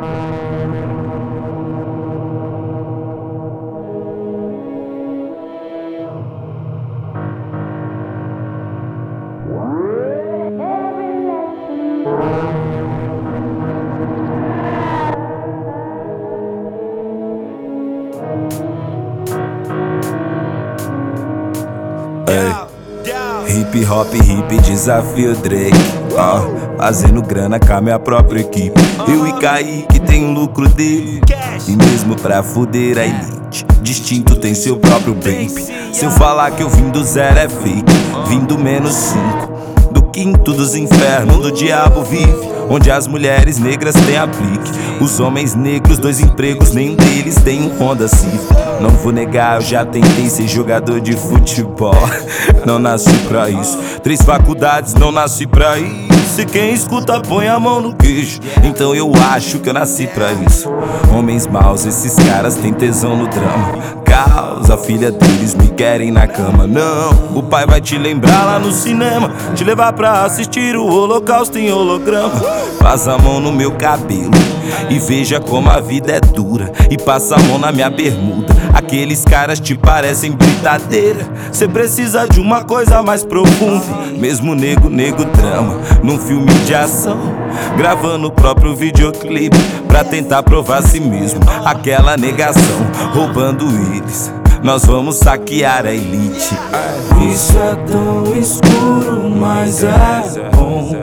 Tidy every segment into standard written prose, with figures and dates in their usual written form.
Hip hop, hip, desafio Drake. Fazendo grana com a minha própria equipe. Eu e Kaique tem um lucro dele. E mesmo pra fuder a elite, distinto tem seu próprio baby. Se eu falar que eu vim do zero é fake. Vim do menos 5, do quinto dos infernos, onde o diabo vive, onde as mulheres negras têm aplique. Os homens negros, 2 empregos, nenhum deles tem um Honda Civic. Não vou negar, eu já tentei ser jogador de futebol. Não nasci pra isso. 3 faculdades, não nasci pra isso. E quem escuta põe a mão no queixo. Então eu acho que eu nasci pra isso. Homens maus, esses caras têm tesão no drama. Causa, a filha deles me querem na cama. Não, o pai vai te lembrar lá no cinema, te levar pra assistir o Holocausto em holograma. Faz a mão no meu cabelo e veja como a vida é dura. E passa a mão na minha bermuda. Aqueles caras te parecem britadeira. Cê precisa de uma coisa mais profunda. Mesmo nego drama num filme de ação, gravando o próprio videoclipe pra tentar provar a si mesmo. Aquela negação, roubando eles, nós vamos saquear a elite. Isso é tão escuro, mas é bom.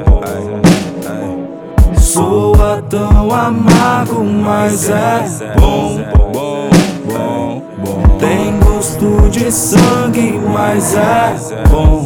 Soa tão amargo, mas é bom. Tem gosto de sangue, mas é bom.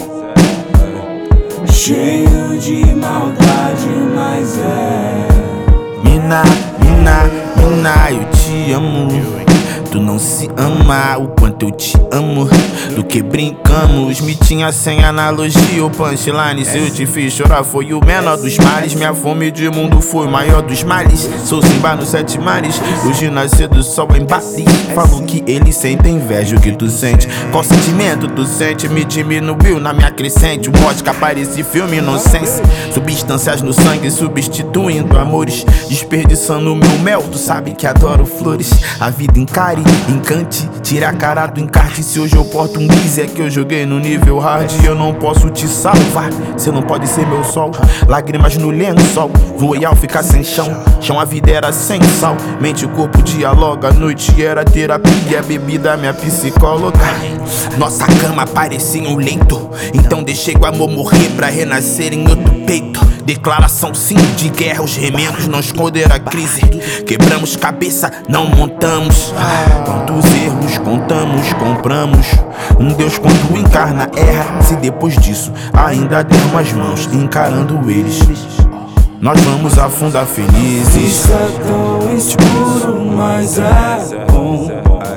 Cheio de maldade, mas é. Mina, eu te amo. Tu não se ama o quanto eu te amo. Do que brincamos, me tinha sem analogia ou punchline. Se eu te fiz chorar foi o menor dos males. Minha fome de mundo foi o maior dos males. Sou Simba nos 7 mares, hoje nascer do sol em Bali. Falo que eles sentem inveja, o que tu sente. Qual sentimento tu sente? Me diminuiu na minha crescente. O vodka parece filme inocência. Substâncias no sangue substituindo amores, desperdiçando meu mel. Tu sabe que adoro flores. A vida encare, encante, tira a cara do encarte. Se hoje eu porto um bis é que eu joguei no nível hard. Eu não posso te salvar, cê não pode ser meu sol. Lágrimas no lençol, voei ao ficar sem chão. Chão, a vida era sem sal. Mente e corpo dialoga, a noite era terapia, a bebida minha psicóloga. Nossa cama parecia um leito, então deixei o amor morrer pra renascer em outro peito. Declaração sim de guerra, os remendos não esconder a crise. Quebramos cabeça, não montamos. Quantos erros contamos, compramos. Um Deus quando encarna erra. Se depois disso ainda derrama as mãos encarando eles, nós vamos afundar felizes. Isso é tão escuro, mas é bom.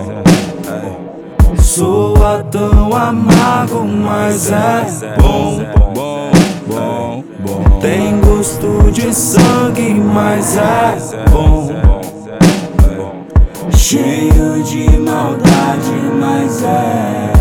Soa tão amargo, mas é bom. Tem gosto de sangue, mas é bom. Cheio de maldade, mas é